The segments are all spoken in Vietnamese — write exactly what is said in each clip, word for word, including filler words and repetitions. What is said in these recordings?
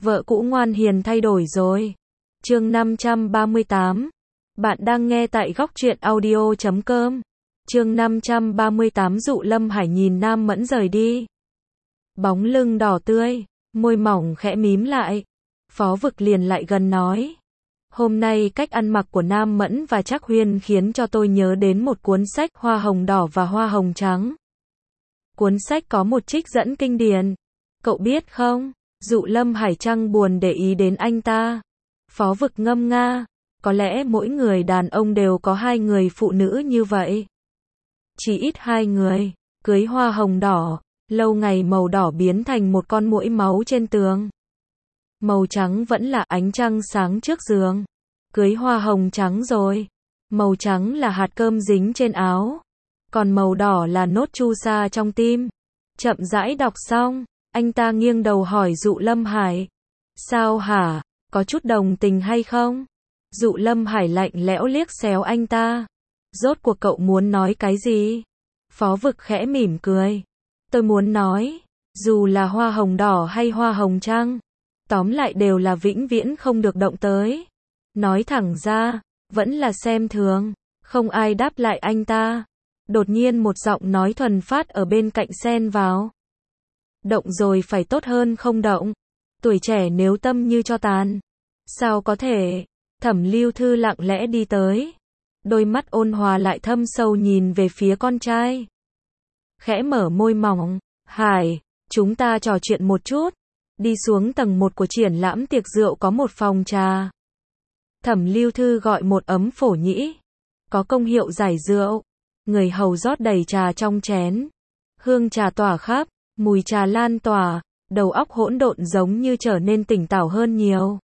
Vợ cũ ngoan hiền thay đổi rồi. Chương năm trăm ba mươi tám. Bạn đang nghe tại góc truyện audio chấm com. Chương năm trăm ba mươi tám. Dụ Lâm Hải nhìn Nam Mẫn rời đi. Bóng lưng đỏ tươi, môi mỏng khẽ mím lại. Phó Vực liền lại gần nói. Hôm nay cách ăn mặc của Nam Mẫn và Trác Huyên khiến cho tôi nhớ đến một cuốn sách Hoa hồng đỏ và Hoa hồng trắng. Cuốn sách có một trích dẫn kinh điển. Cậu biết không, Dụ Lâm Hải chăng buồn để ý đến anh ta. Phó Vực ngâm nga. Có lẽ mỗi người đàn ông đều có hai người phụ nữ như vậy. Chỉ ít hai người. Cưới hoa hồng đỏ, lâu ngày màu đỏ biến thành một con muỗi máu trên tường. Màu trắng vẫn là ánh trăng sáng trước giường. Cưới hoa hồng trắng rồi. Màu trắng là hạt cơm dính trên áo. Còn màu đỏ là nốt chu sa trong tim. Chậm rãi đọc xong, anh ta nghiêng đầu hỏi Dụ Lâm Hải. Sao hả, có chút đồng tình hay không? Dụ Lâm Hải lạnh lẽo liếc xéo anh ta. Rốt cuộc cậu muốn nói cái gì? Phó Vực khẽ mỉm cười. Tôi muốn nói, dù là hoa hồng đỏ hay hoa hồng trắng, tóm lại đều là vĩnh viễn không được động tới. Nói thẳng ra, vẫn là xem thường. Không ai đáp lại anh ta. Đột nhiên một giọng nói thuần phát ở bên cạnh xen vào. Động rồi phải tốt hơn không động. Tuổi trẻ nếu tâm như tro tàn. Sao có thể? Thẩm Lưu Thư lặng lẽ đi tới. Đôi mắt ôn hòa lại thâm sâu nhìn về phía con trai. Khẽ mở môi mỏng. Hải, chúng ta trò chuyện một chút. Đi xuống tầng một của triển lãm tiệc rượu có một phòng trà. Thẩm Lưu Thư gọi một ấm phổ nhĩ. Có công hiệu giải rượu. Người hầu rót đầy trà trong chén. Hương trà tỏa khắp, mùi trà lan tỏa, đầu óc hỗn độn giống như trở nên tỉnh táo hơn nhiều.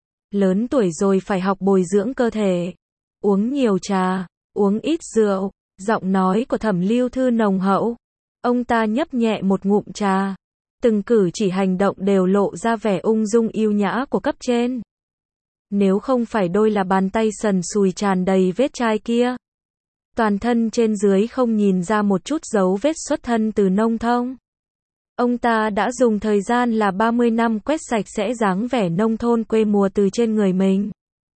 Lớn tuổi rồi phải học bồi dưỡng cơ thể. Uống nhiều trà, uống ít rượu. Giọng nói của Thẩm Lưu Thư nồng hậu. Ông ta nhấp nhẹ một ngụm trà. Từng cử chỉ hành động đều lộ ra vẻ ung dung yêu nhã của cấp trên. Nếu không phải đôi là bàn tay sần sùi tràn đầy vết chai kia. Toàn thân trên dưới không nhìn ra một chút dấu vết xuất thân từ nông thôn. Ông ta đã dùng thời gian là ba mươi năm quét sạch sẽ dáng vẻ nông thôn quê mùa từ trên người mình.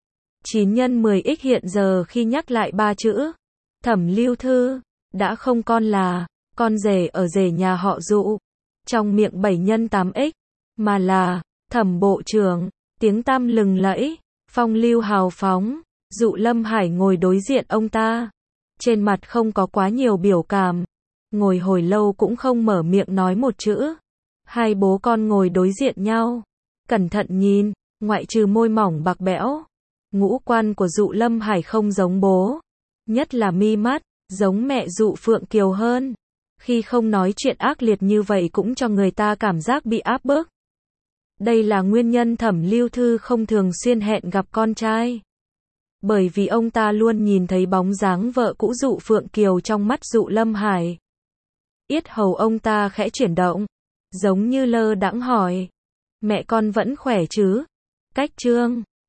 chín nhân mười x hiện giờ khi nhắc lại ba chữ Thẩm Lưu Thư, đã không còn là con rể ở rể nhà họ Dụ, trong miệng bảy nhân tám x, mà là Thẩm bộ trưởng, tiếng tăm lừng lẫy, phong lưu hào phóng. Dụ Lâm Hải ngồi đối diện ông ta. Trên mặt không có quá nhiều biểu cảm. Ngồi hồi lâu cũng không mở miệng nói một chữ. Hai bố con ngồi đối diện nhau. Cẩn thận nhìn, ngoại trừ môi mỏng bạc bẽo. Ngũ quan của Dụ Lâm Hải không giống bố. Nhất là mi mắt, giống mẹ Dụ Phượng Kiều hơn. Khi không nói chuyện ác liệt như vậy cũng cho người ta cảm giác bị áp bức. Đây là nguyên nhân Thẩm Lưu Thư không thường xuyên hẹn gặp con trai. Bởi vì ông ta luôn nhìn thấy bóng dáng vợ cũ Dụ Phượng Kiều trong mắt Dụ Lâm Hải. Yết hầu ông ta khẽ chuyển động, giống như lơ đãng hỏi. Mẹ con vẫn khỏe chứ? Cách chương